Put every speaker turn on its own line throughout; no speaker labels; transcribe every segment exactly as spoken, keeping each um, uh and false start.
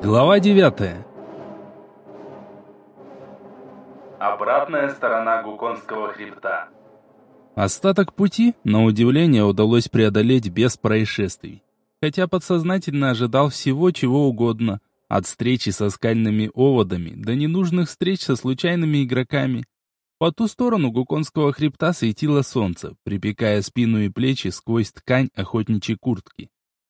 Глава девятая.
Обратная сторона Гуконского хребта.
Остаток пути, на удивление, удалось преодолеть без происшествий. Хотя подсознательно ожидал всего, чего угодно. От встречи со скальными оводами до ненужных встреч со случайными игроками. По ту сторону Гуконского хребта светило солнце, припекая спину и плечи сквозь ткань охотничьей куртки.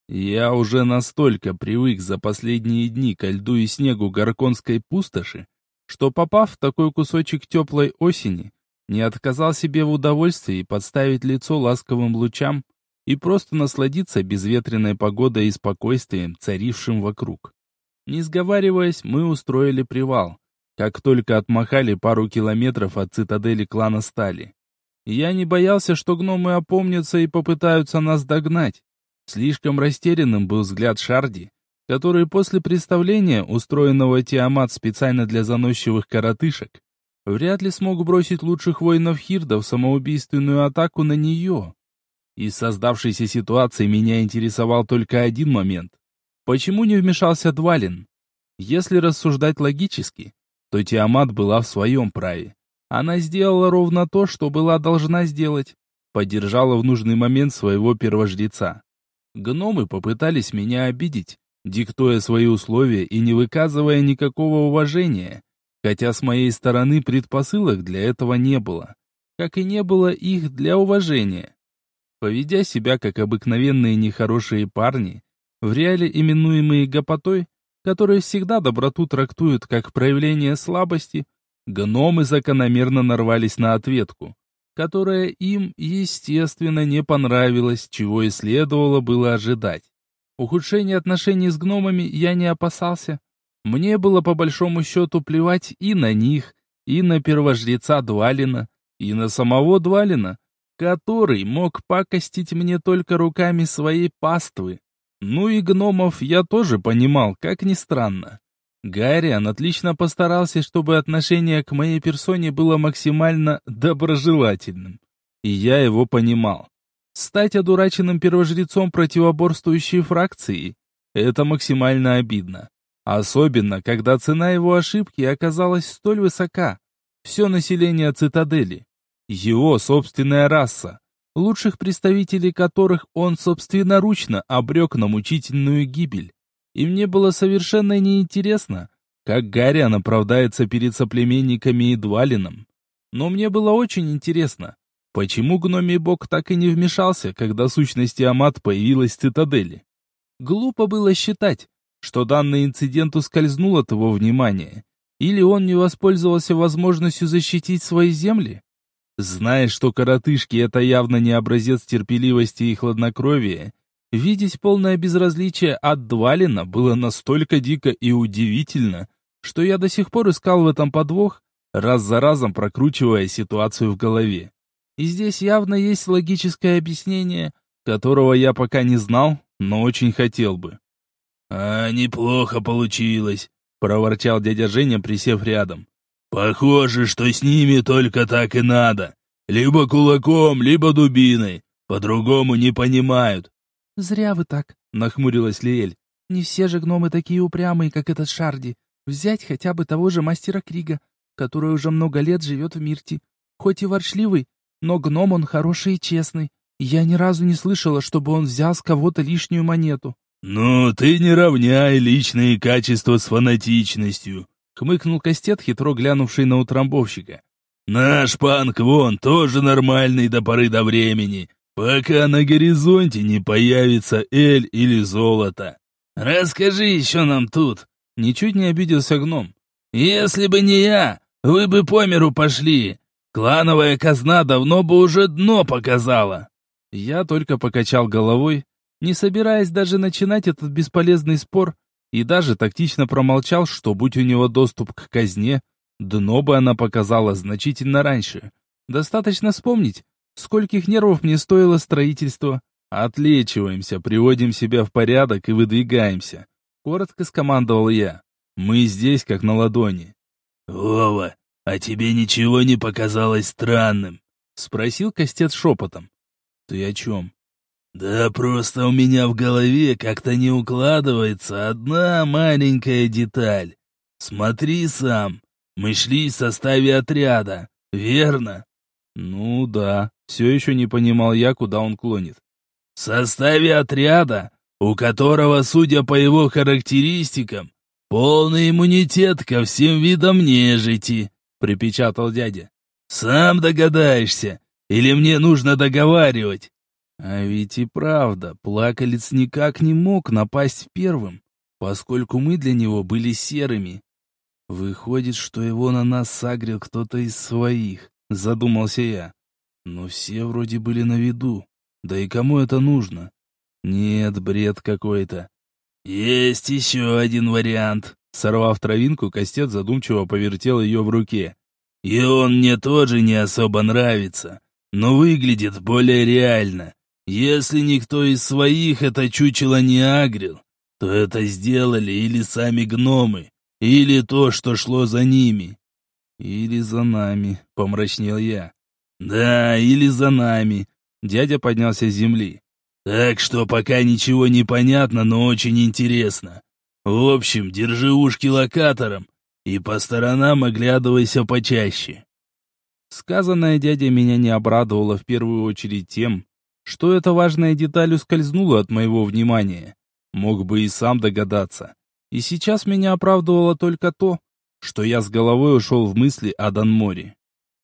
Я уже настолько привык за последние дни ко льду и снегу Горконской пустоши, что, попав в такой кусочек теплой осени, не отказал себе в удовольствии подставить лицо ласковым лучам и просто насладиться безветренной погодой и спокойствием, царившим вокруг. Не сговариваясь, мы устроили привал, как только отмахали пару километров от цитадели клана Стали. Я не боялся, что гномы опомнятся и попытаются нас догнать. Слишком растерянным был взгляд Шарди, который после представления, устроенного Тиамат специально для заносчивых коротышек, вряд ли смог бросить лучших воинов Хирда в самоубийственную атаку на нее. Из создавшейся ситуации меня интересовал только один момент. Почему не вмешался Двалин? Если рассуждать логически, то Тиамат была в своем праве. Она сделала ровно то, что была должна сделать. Поддержала в нужный момент своего первожреца. Гномы попытались меня обидеть, диктуя свои условия и не выказывая никакого уважения, хотя с моей стороны предпосылок для этого не было, как и не было их для уважения. Поведя себя как обыкновенные нехорошие парни, в реале именуемые гопотой, которые всегда доброту трактуют как проявление слабости, гномы закономерно нарвались на ответку, которая им, естественно, не понравилась, чего и следовало было ожидать. Ухудшения отношений с гномами я не опасался. Мне было по большому счету плевать и на них, и на первожреца Двалина, и на самого Двалина, который мог пакостить мне только руками своей паствы. Ну и гномов я тоже понимал, как ни странно. Гарриан отлично постарался, чтобы отношение к моей персоне было максимально доброжелательным. И я его понимал. Стать одураченным первожрецом противоборствующей фракции — это максимально обидно. Особенно, когда цена его ошибки оказалась столь высока. Все население цитадели. Его собственная раса, лучших представителей которых он собственноручно обрек на мучительную гибель. И мне было совершенно неинтересно, как Гарриан оправдается перед соплеменниками и Двалином. Но мне было очень интересно, почему гномий бог так и не вмешался, когда сущность Тиамат появилась в цитадели. Глупо было считать, что данный инцидент ускользнул от его внимания, или он не воспользовался возможностью защитить свои земли. Зная, что коротышки — это явно не образец терпеливости и хладнокровия, видеть полное безразличие от Двалина было настолько дико и удивительно, что я до сих пор искал в этом подвох, раз за разом прокручивая ситуацию в голове. И здесь явно есть логическое объяснение, которого я пока не знал, но очень хотел бы.
«А, неплохо получилось», — проворчал дядя Женя, присев рядом. «Похоже, что с ними только так и надо. Либо кулаком, либо дубиной. По-другому не понимают».
«Зря вы так», — нахмурилась Лиэль. «Не все же гномы такие упрямые, как этот Шарди. Взять хотя бы того же мастера Крига, который уже много лет живет в Мирте. Хоть и ворчливый, но гном он хороший и честный. Я ни разу не слышала, чтобы он взял с кого-то лишнюю монету».
«Ну, ты не равняй личные качества с фанатичностью», — хмыкнул Кастет, хитро глянувший на утрамбовщика. «Наш панк вон тоже нормальный до поры до времени, пока на горизонте не появится эль или золото».
«Расскажи еще нам тут», — ничуть не обиделся гном. «Если бы не я, вы бы по миру пошли. Клановая казна давно бы уже дно показала».
Я только покачал головой, не собираясь даже начинать этот бесполезный спор, и даже тактично промолчал, что будь у него доступ к казне, дно бы она показала значительно раньше. Достаточно вспомнить, скольких нервов мне стоило строительство. Отлечиваемся, приводим себя в порядок и выдвигаемся. Коротко скомандовал я. Мы здесь, как на ладони.
«Вова, а тебе ничего не показалось странным?»
Спросил Костец шепотом. «Ты о чем?»
Да просто у меня в голове как-то не укладывается одна маленькая деталь. Смотри сам, мы шли в составе отряда, верно?
Ну да, все еще не понимал я, куда он клонит.
В составе отряда, у которого, судя по его характеристикам, полный иммунитет ко всем видам нежити, припечатал дядя. Сам догадаешься, или мне нужно договаривать?
А ведь и правда, плакалец никак не мог напасть первым, поскольку мы для него были серыми. Выходит, что его на нас сагрил кто-то из своих, задумался я. Но все вроде были на виду. Да и кому это нужно? Нет, бред какой-то.
Есть еще один вариант.
Сорвав травинку, Костет задумчиво повертел ее в руке.
И он мне тоже не особо нравится, но выглядит более реально. Если никто из своих это чучело не агрил, то это сделали или сами гномы, или то, что шло за ними.
Или за нами, помрачнел я.
Да, или за нами.
Дядя поднялся с земли.
Так что пока ничего не понятно, но очень интересно. В общем, держи ушки локатором и по сторонам оглядывайся почаще.
Сказанное дядя меня не обрадовало в первую очередь тем, что эта важная деталь ускользнула от моего внимания. Мог бы и сам догадаться. И сейчас меня оправдывало только то, что я с головой ушел в мысли о Данморе.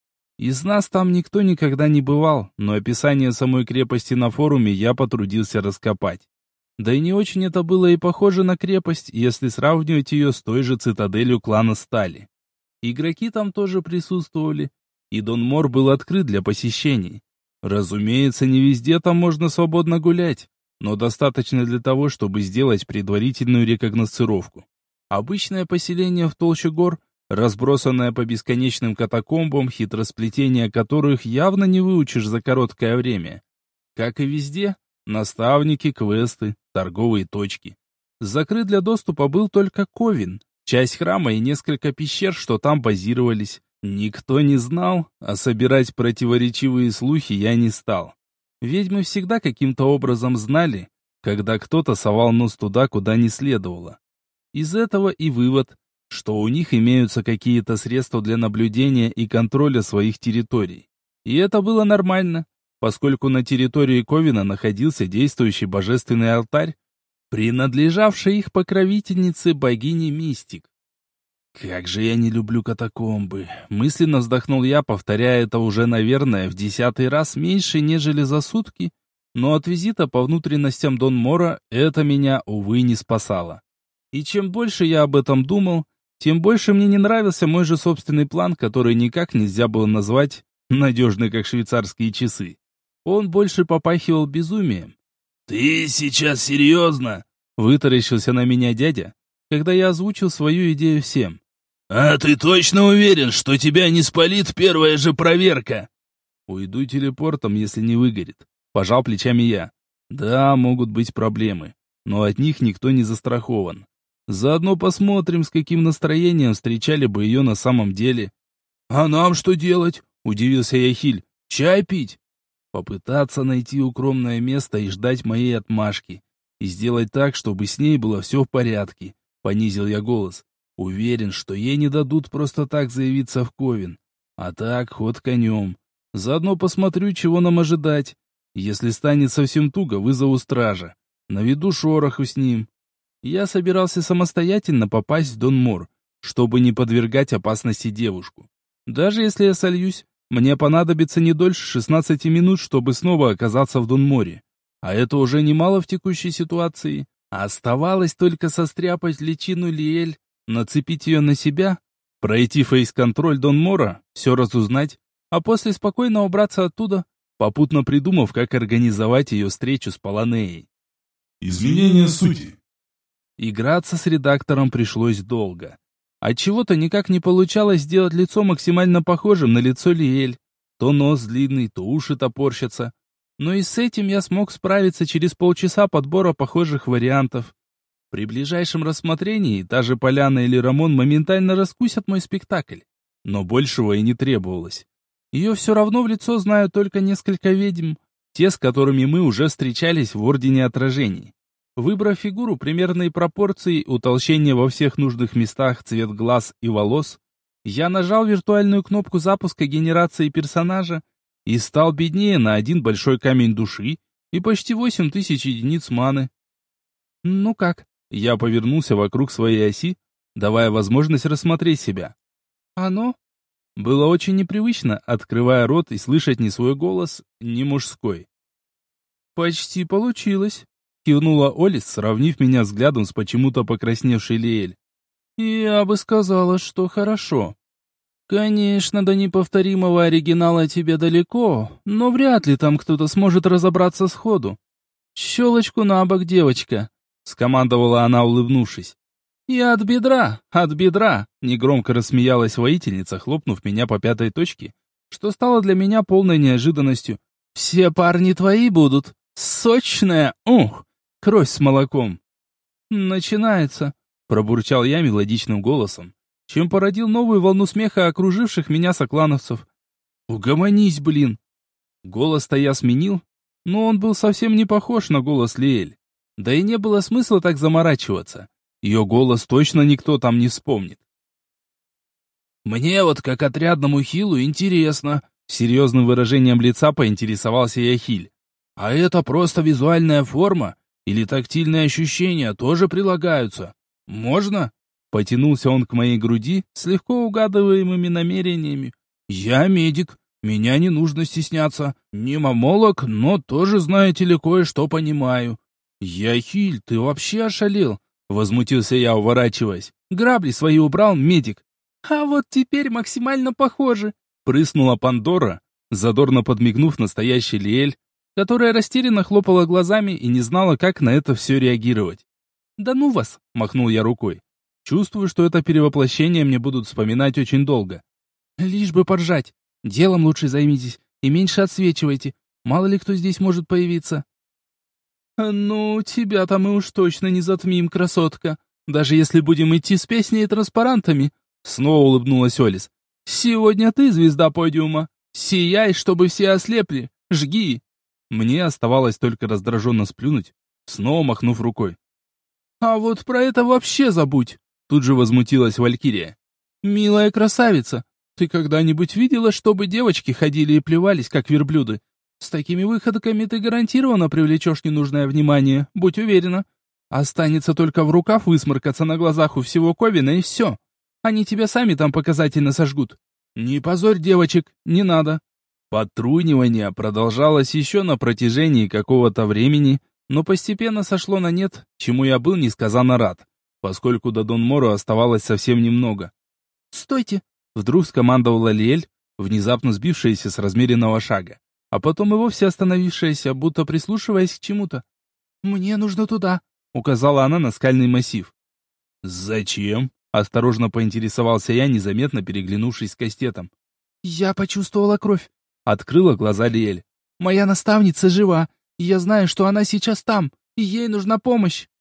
Из нас там никто никогда не бывал, но описание самой крепости на форуме я потрудился раскопать. Да и не очень это было и похоже на крепость, если сравнивать ее с той же цитаделью клана Стали. Игроки там тоже присутствовали, и Данмор был открыт для посещений. Разумеется, не везде там можно свободно гулять, но достаточно для того, чтобы сделать предварительную рекогносцировку. Обычное поселение в толще гор, разбросанное по бесконечным катакомбам, хитросплетения которых явно не выучишь за короткое время. Как и везде, наставники, квесты, торговые точки. Закрыт для доступа был только Ковен, часть храма и несколько пещер, что там базировались. Никто не знал, а собирать противоречивые слухи я не стал. Ведьмы всегда каким-то образом знали, когда кто-то совал нос туда, куда не следовало. Из этого и вывод, что у них имеются какие-то средства для наблюдения и контроля своих территорий. И это было нормально, поскольку на территории Ковена находился действующий божественный алтарь, принадлежавший их покровительнице богине Мистик. «Как же я не люблю катакомбы!» Мысленно вздохнул я, повторяя это уже, наверное, в десятый раз меньше, нежели за сутки, но от визита по внутренностям Данмора это меня, увы, не спасало. И чем больше я об этом думал, тем больше мне не нравился мой же собственный план, который никак нельзя было назвать надежный, как швейцарские часы. Он больше попахивал безумием.
«Ты сейчас серьезно?»
— вытаращился на меня дядя, когда я озвучил свою идею всем.
«А ты точно уверен, что тебя не спалит первая же проверка?»
«Уйду телепортом, если не выгорит», — пожал плечами я. «Да, могут быть проблемы, но от них никто не застрахован. Заодно посмотрим, с каким настроением встречали бы ее на самом деле». «А нам что делать?» — удивился Яхиль. «Чай пить?» «Попытаться найти укромное место и ждать моей отмашки. И сделать так, чтобы с ней было все в порядке», — понизил я голос. «Уверен, что ей не дадут просто так заявиться в Ковен. А так, ход конем. Заодно посмотрю, чего нам ожидать. Если станет совсем туго, вызову стража. Наведу шороху с ним». Я собирался самостоятельно попасть в Данмор, чтобы не подвергать опасности девушку. Даже если я сольюсь, мне понадобится не дольше шестнадцати минут, чтобы снова оказаться в Данморе. А это уже немало в текущей ситуации. Оставалось только состряпать личину Лиэль, нацепить ее на себя, пройти фейс-контроль Данмора, все разузнать, а после спокойно убраться оттуда, попутно придумав, как организовать ее встречу с Поланеей.
Изменение сути.
Играться с редактором пришлось долго. Отчего-то никак не получалось сделать лицо максимально похожим на лицо Лиэль. То нос длинный, то уши топорщатся. Но и с этим я смог справиться через полчаса подбора похожих вариантов. При ближайшем рассмотрении та же Поляна или Рамон моментально раскусят мой спектакль. Но большего и не требовалось. Ее все равно в лицо знают только несколько ведьм. Те, с которыми мы уже встречались в Ордене Отражений. Выбрав фигуру примерной пропорции, утолщение во всех нужных местах, цвет глаз и волос, я нажал виртуальную кнопку запуска генерации персонажа и стал беднее на один большой камень души и почти восемь тысяч единиц маны. «Ну как?» Я повернулся вокруг своей оси, давая возможность рассмотреть себя. «Оно?» Было очень непривычно, открывая рот и слышать не свой голос, ни мужской. «Почти получилось», — кивнула Олис, сравнив меня взглядом с почему-то покрасневшей Лиэль. «Я бы сказала, что хорошо. Конечно, до неповторимого оригинала тебе далеко, но вряд ли там кто-то сможет разобраться сходу. Щелочку на бок, девочка», — скомандовала она, улыбнувшись. «И от бедра, от бедра!» — негромко рассмеялась воительница, хлопнув меня по пятой точке, что стало для меня полной неожиданностью. «Все парни твои будут. Сочная, ух, кровь с молоком!» «Начинается!» — пробурчал я мелодичным голосом, чем породил новую волну смеха окруживших меня соклановцев. «Угомонись, блин!» Голос-то я сменил, но он был совсем не похож на голос Лиэль. Да и не было смысла так заморачиваться. Ее голос точно никто там не вспомнит. «Мне вот, как отрядному хилу, интересно», — серьезным выражением лица поинтересовался я Хиль. «А это просто визуальная форма? Или тактильные ощущения тоже прилагаются? Можно?» Потянулся он к моей груди с легко угадываемыми намерениями. «Я медик, меня не нужно стесняться. Не мамолог, но тоже, знаете ли, кое-что понимаю». «Я Хиль, ты вообще ошалел?» Возмутился я, уворачиваясь. «Грабли свои убрал, медик». «А вот теперь максимально похоже», — прыснула Пандора, задорно подмигнув настоящей Лиэль, которая растерянно хлопала глазами и не знала, как на это все реагировать. «Да ну вас!» — махнул я рукой. «Чувствую, что это перевоплощение мне будут вспоминать очень долго. Лишь бы поржать. Делом лучше займитесь и меньше отсвечивайте. Мало ли кто здесь может появиться». «Ну, тебя-то мы уж точно не затмим, красотка. Даже если будем идти с песней и транспарантами», — снова улыбнулась Олис. «Сегодня ты звезда подиума. Сияй, чтобы все ослепли. Жги». Мне оставалось только раздраженно сплюнуть, снова махнув рукой. «А вот про это вообще забудь», — тут же возмутилась Валькирия. «Милая красавица, ты когда-нибудь видела, чтобы девочки ходили и плевались, как верблюды? С такими выходками ты гарантированно привлечешь ненужное внимание, будь уверена. Останется только в рукав высморкаться на глазах у всего Ковина, и все. Они тебя сами там показательно сожгут. Не позорь девочек, не надо». Подтрунивание продолжалось еще на протяжении какого-то времени, но постепенно сошло на нет, чему я был несказанно рад, поскольку до Дон Моро оставалось совсем немного. «Стойте!» — вдруг скомандовала Лиэль, внезапно сбившаяся с размеренного шага, а потом и вовсе остановившаяся, будто прислушиваясь к чему-то. «Мне нужно туда», — указала она на скальный массив. «Зачем?» — осторожно поинтересовался я, незаметно переглянувшись с Кастетом. «Я почувствовала кровь», — открыла глаза Лиэль. «Моя наставница жива, и я знаю, что она сейчас там, и ей нужна помощь».